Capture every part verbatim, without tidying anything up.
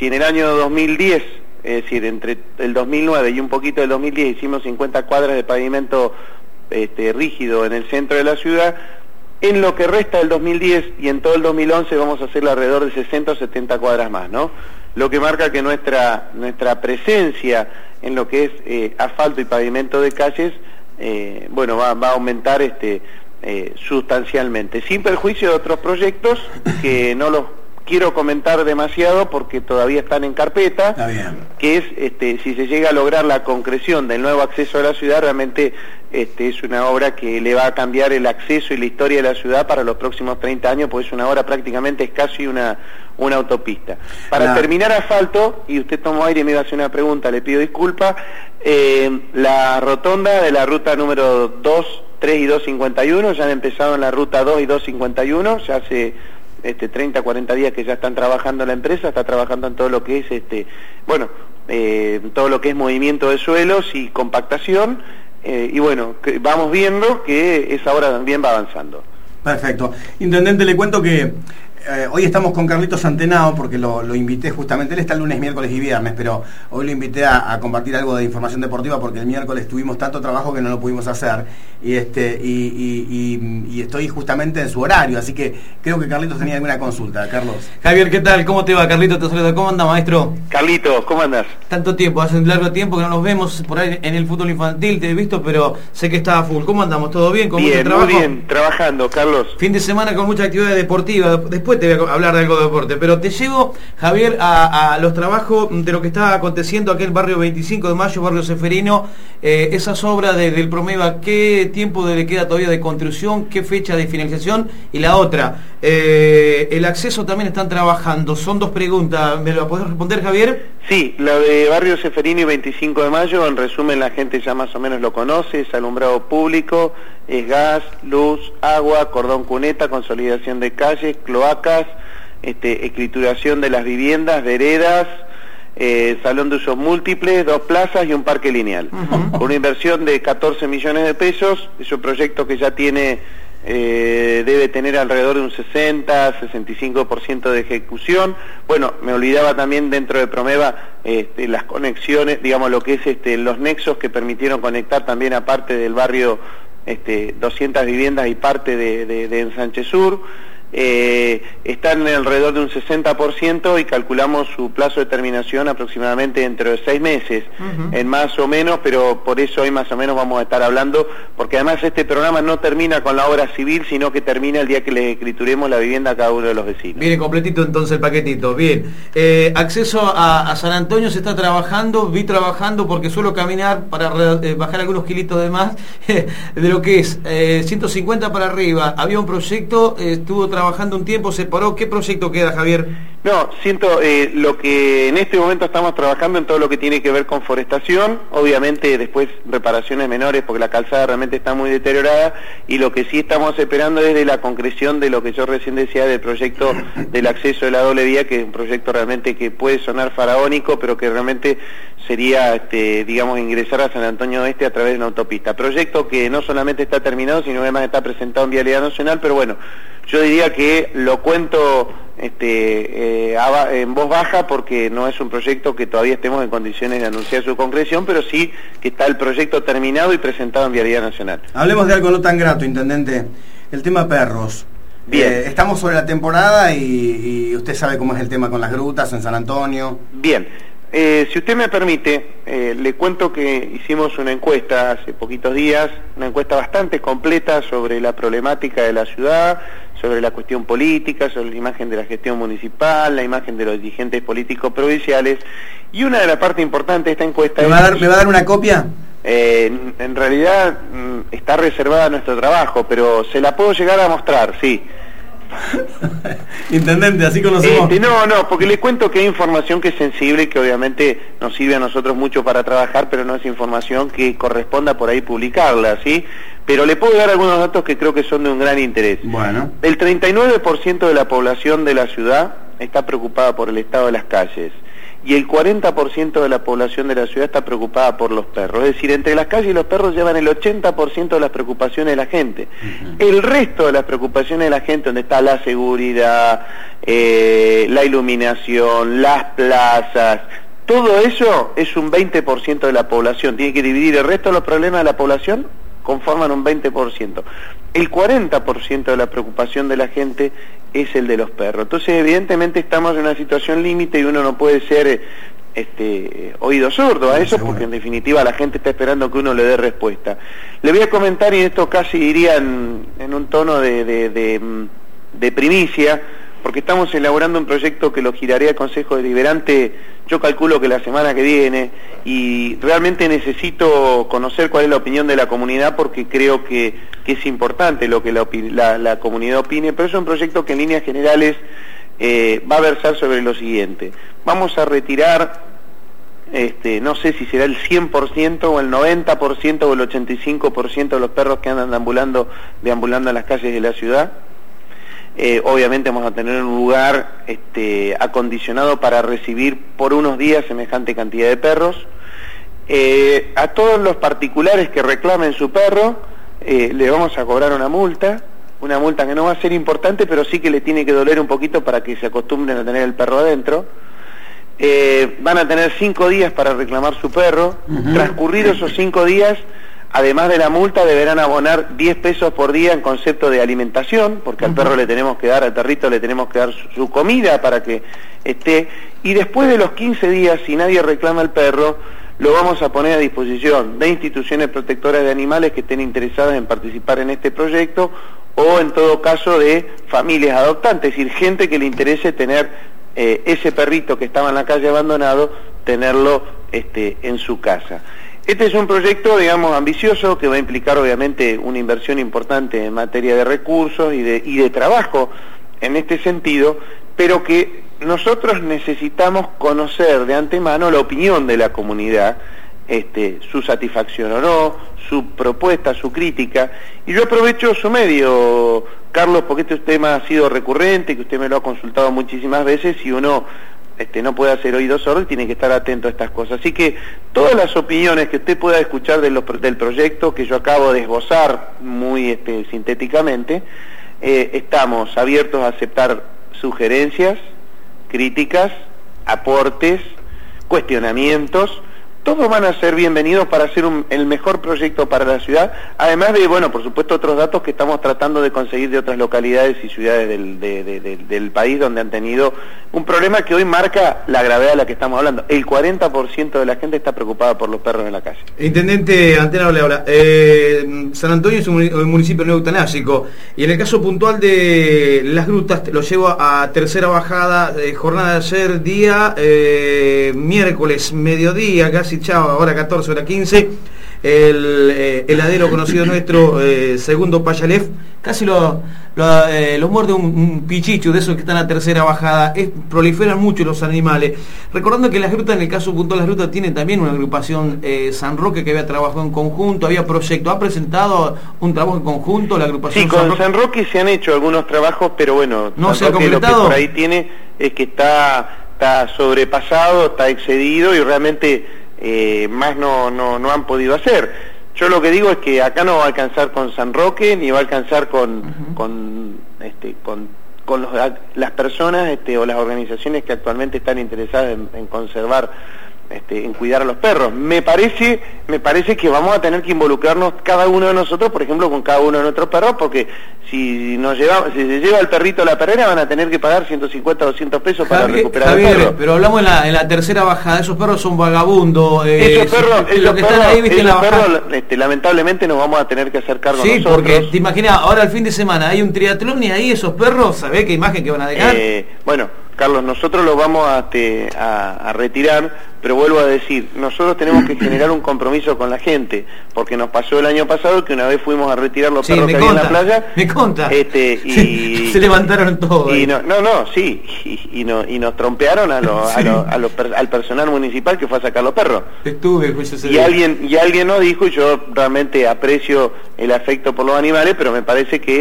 si en el año dos mil diez, es decir, entre el dos mil nueve y un poquito del dos mil diez hicimos cincuenta cuadras de pavimento este, rígido en el centro de la ciudad, en lo que resta del dos mil diez y en todo el dos mil once vamos a hacer alrededor de sesenta o setenta cuadras más, ¿no? Lo que marca que nuestra nuestra presencia en lo que es eh, asfalto y pavimento de calles, eh, bueno, va, va a aumentar este eh, sustancialmente, sin perjuicio de otros proyectos que no los quiero comentar demasiado porque todavía están en carpeta. Está bien. Que es, este, si se llega a lograr la concreción del nuevo acceso a la ciudad, realmente este, es una obra que le va a cambiar el acceso y la historia de la ciudad para los próximos treinta años, porque es una obra prácticamente, es casi una, una autopista. Para la... terminar asfalto, y usted tomó aire y me iba a hacer una pregunta, le pido disculpas, eh, la rotonda de la ruta número dos, tres y dos cincuenta y uno, ya han empezado en la ruta dos y dos cincuenta y uno, ya hace este treinta, cuarenta días que ya están trabajando la empresa, está trabajando en todo lo que es este bueno eh, todo lo que es movimiento de suelos y compactación, eh, y bueno, que vamos viendo que esa obra también va avanzando. Perfecto. Intendente, le cuento que Eh, hoy estamos con Carlitos Antenao porque lo, lo invité justamente, él está el lunes, miércoles y viernes, pero hoy lo invité a, a compartir algo de información deportiva porque el miércoles tuvimos tanto trabajo que no lo pudimos hacer y este y, y, y, y estoy justamente en su horario, así que creo que Carlitos tenía alguna consulta. Carlos. Javier, ¿qué tal? ¿Cómo te va? Carlitos te saluda. ¿Cómo anda, maestro? Carlitos, ¿cómo andas? Tanto tiempo, hace un largo tiempo que no nos vemos por ahí en el fútbol infantil, te he visto, pero sé que estaba full. ¿Cómo andamos? ¿Todo bien? ¿Con bien, mucho trabajo? Muy bien, trabajando, Carlos. Fin de semana con mucha actividad deportiva. Después te voy a hablar de algo de deporte, pero te llevo, Javier, a, a los trabajos de lo que está aconteciendo aquí en el barrio veinticinco de mayo, barrio Ceferino, eh, esas obras de, del Promeva, ¿qué tiempo le queda todavía de construcción? ¿Qué fecha de finalización? Y la otra, eh, el acceso también están trabajando. Son dos preguntas, ¿me lo podés responder, Javier? Sí, la de barrio Ceferino y veinticinco de mayo, en resumen la gente ya más o menos lo conoce, es alumbrado público, es gas, luz, agua, cordón cuneta, consolidación de calles, cloacas, este, escrituración de las viviendas, veredas, eh, salón de usos múltiples, dos plazas y un parque lineal. Uh-huh. Con una inversión de catorce millones de pesos, es un proyecto que ya tiene, eh, debe tener alrededor de un sesenta, sesenta y cinco por ciento de ejecución. Bueno, me olvidaba también dentro de Promeva este, las conexiones, digamos lo que es este, los nexos que permitieron conectar también a parte del barrio este, doscientas viviendas y parte de, de, de Ensanche Sur. Eh, están alrededor de un sesenta por ciento y calculamos su plazo de terminación aproximadamente dentro de seis meses, uh-huh. en más o menos, pero por eso hoy más o menos vamos a estar hablando, porque además este programa no termina con la obra civil, sino que termina el día que le escrituremos la vivienda a cada uno de los vecinos. Viene completito entonces el paquetito, bien. Eh, acceso a, a San Antonio se está trabajando, vi trabajando porque suelo caminar para eh, bajar algunos kilitos de más, de lo que es eh, ciento cincuenta para arriba. Había un proyecto, eh, estuvo trabajando trabajando un tiempo, se paró. ¿Qué proyecto queda, Javier? No, siento eh, lo que en este momento estamos trabajando en todo lo que tiene que ver con forestación, obviamente después reparaciones menores porque la calzada realmente está muy deteriorada, y lo que sí estamos esperando es de la concreción de lo que yo recién decía del proyecto del acceso de la doble vía, que es un proyecto realmente que puede sonar faraónico, pero que realmente sería, este, digamos, ingresar a San Antonio Oeste a través de una autopista. Proyecto que no solamente está terminado, sino además está presentado en Vialidad Nacional, pero bueno, yo diría que lo cuento este, eh, en voz baja porque no es un proyecto que todavía estemos en condiciones de anunciar su concreción, pero sí que está el proyecto terminado y presentado en Vialidad Nacional. Hablemos de algo no tan grato, Intendente, el tema perros. Bien. Eh, estamos sobre la temporada y, y usted sabe cómo es el tema con las grutas en San Antonio. Bien. Eh, si usted me permite, eh, le cuento que hicimos una encuesta hace poquitos días, una encuesta bastante completa sobre la problemática de la ciudad, sobre la cuestión política, sobre la imagen de la gestión municipal, la imagen de los dirigentes políticos provinciales, y una de las partes importantes de esta encuesta... ¿Me va a dar, ¿me va a dar una copia? Eh, en realidad está reservada a nuestro trabajo, pero se la puedo llegar a mostrar, sí. Intendente, así conocemos. Este, no, no, porque le cuento que hay información que es sensible, que obviamente nos sirve a nosotros mucho para trabajar, pero no es información que corresponda por ahí publicarla, ¿sí? Pero le puedo dar algunos datos que creo que son de un gran interés. Bueno. El treinta y nueve por ciento de la población de la ciudad está preocupada por el estado de las calles y el cuarenta por ciento de la población de la ciudad está preocupada por los perros. Es decir, entre las calles y los perros llevan el ochenta por ciento de las preocupaciones de la gente. Uh-huh. El resto de las preocupaciones de la gente, donde está la seguridad, eh, la iluminación, las plazas, todo eso es un veinte por ciento de la población. Tiene que dividir el resto de los problemas de la población, conforman un veinte por ciento. El cuarenta por ciento de la preocupación de la gente es el de los perros. Entonces, evidentemente estamos en una situación límite y uno no puede ser este oído sordo a eso, porque en definitiva la gente está esperando que uno le dé respuesta. Le voy a comentar, y esto casi iría en, en un tono de, de, de, de primicia, porque estamos elaborando un proyecto que lo giraré al Consejo Deliberante, yo calculo que la semana que viene, y realmente necesito conocer cuál es la opinión de la comunidad, porque creo que, que es importante lo que la, la, la comunidad opine, pero es un proyecto que en líneas generales eh, va a versar sobre lo siguiente. Vamos a retirar, este, no sé si será el cien por ciento o el noventa por ciento o el ochenta y cinco por ciento de los perros que andan deambulando, deambulando en las calles de la ciudad. Eh, obviamente vamos a tener un lugar este, acondicionado para recibir por unos días semejante cantidad de perros. Eh, a todos los particulares que reclamen su perro, eh, le vamos a cobrar una multa, una multa que no va a ser importante, pero sí que le tiene que doler un poquito para que se acostumbren a tener el perro adentro. Eh, van a tener cinco días para reclamar su perro. Uh-huh. Transcurridos esos cinco días, además de la multa, deberán abonar diez pesos por día en concepto de alimentación, porque al perro le tenemos que dar, al perrito le tenemos que dar su, su comida para que esté, y después de los quince días, si nadie reclama al perro, lo vamos a poner a disposición de instituciones protectoras de animales que estén interesadas en participar en este proyecto, o en todo caso de familias adoptantes, es decir, gente que le interese tener eh, ese perrito que estaba en la calle abandonado, tenerlo este, en su casa. Este es un proyecto, digamos, ambicioso, que va a implicar obviamente una inversión importante en materia de recursos y de, y de trabajo en este sentido, pero que nosotros necesitamos conocer de antemano la opinión de la comunidad, este, su satisfacción o no, su propuesta, su crítica, y yo aprovecho su medio, Carlos, porque este tema ha sido recurrente, que usted me lo ha consultado muchísimas veces, y uno Este, no puede hacer oído sordo y tiene que estar atento a estas cosas. Así que todas las opiniones que usted pueda escuchar de los, del proyecto que yo acabo de esbozar muy este, sintéticamente, eh, estamos abiertos a aceptar sugerencias, críticas, aportes, cuestionamientos. Todos van a ser bienvenidos para hacer un, el mejor proyecto para la ciudad, además de, bueno, por supuesto, otros datos que estamos tratando de conseguir de otras localidades y ciudades del, de, de, de, del país donde han tenido un problema que hoy marca la gravedad de la que estamos hablando. El cuarenta por ciento de la gente está preocupada por los perros en la calle. Intendente Antenao le habla. Eh, San Antonio es un municipio no eutanásico, y en el caso puntual de Las Grutas, lo llevo a tercera bajada, eh, jornada de ayer, día eh, miércoles, mediodía, casi chao, ahora catorce, hora quince, el eh, heladero conocido nuestro, eh, Segundo Payalev, casi lo, lo, eh, lo muerde un, un pichicho de esos que están a tercera bajada. Es, proliferan mucho los animales. Recordando que Las Grutas, en el caso puntual Las Grutas, tienen también una agrupación, eh, San Roque, que había trabajado en conjunto, había proyecto, ha presentado un trabajo en conjunto la agrupación. Sí, con San Roque, San Roque se han hecho algunos trabajos, pero bueno, no San se ha Roque completado. Lo que por ahí tiene es que está, está sobrepasado, está excedido, y realmente Eh, más no, no, no han podido hacer. Yo lo que digo es que acá no va a alcanzar con San Roque, ni va a alcanzar con, uh-huh. con, este, con, con los, las personas este, o las organizaciones que actualmente están interesadas en, en conservar, este, en cuidar a los perros. Me parece, me parece que vamos a tener que involucrarnos cada uno de nosotros, por ejemplo, con cada uno de nuestros perros, porque si nos lleva, si se lleva el perrito a la perrera, van a tener que pagar ciento cincuenta, doscientos pesos para Javier, recuperar Javier, el perro. Pero hablamos en la, en la tercera bajada, esos perros son vagabundos. Eh, esos perros, si, esos lo que perros, están ahí, viste, en la bajada. perros este, lamentablemente nos vamos a tener que hacer cargo sí, nosotros. Sí, porque te imaginas, ahora el fin de semana hay un triatlón y ahí esos perros, ¿sabés qué imagen que van a dejar? Eh, bueno, Carlos, nosotros los vamos a, te, a, a retirar, pero vuelvo a decir, nosotros tenemos que generar un compromiso con la gente, porque nos pasó el año pasado que una vez fuimos a retirar los sí, perros que había en la playa. Me conta. Este, y, se, se levantaron todos. Y no, no, no, sí, y, y, no, y nos trompearon a lo, sí. a lo, a lo, al personal municipal que fue a sacar los perros. Estuve, pues, ese y alguien y alguien nos dijo, y yo realmente aprecio el afecto por los animales, pero me parece que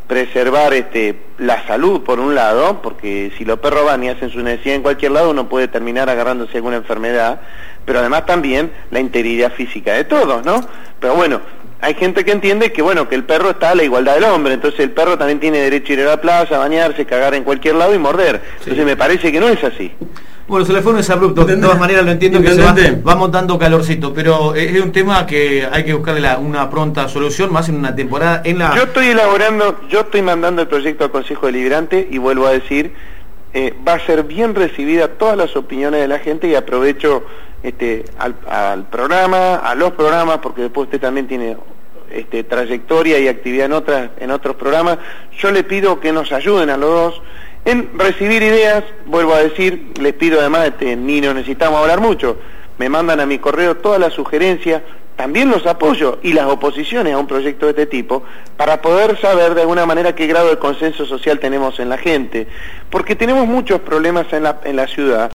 preservar este, la salud por un lado, porque si los perros van y hacen su necesidad en cualquier lado, uno puede terminar agarrándose alguna enfermedad, pero además también la integridad física de todos, ¿no? Pero bueno, hay gente que entiende que bueno, que el perro está a la igualdad del hombre, entonces el perro también tiene derecho a ir a la plaza, a bañarse, cagar en cualquier lado y morder. Entonces sí. Me parece que no es así. Bueno, se le fue un desabrupto, de todas maneras lo entiendo que se va, va montando calorcito, pero es un tema que hay que buscarle la, una pronta solución, más en una temporada en la... Yo estoy elaborando, yo estoy mandando el proyecto al Consejo Deliberante y vuelvo a decir, eh, va a ser bien recibida todas las opiniones de la gente y aprovecho este al, al programa, a los programas, porque después usted también tiene este, trayectoria y actividad en, otras, en otros programas. Yo le pido que nos ayuden a los dos en recibir ideas, vuelvo a decir, les pido además, este, ni no necesitamos hablar mucho, me mandan a mi correo todas las sugerencias, también los apoyos y las oposiciones a un proyecto de este tipo, para poder saber de alguna manera qué grado de consenso social tenemos en la gente, porque tenemos muchos problemas en la, en la ciudad,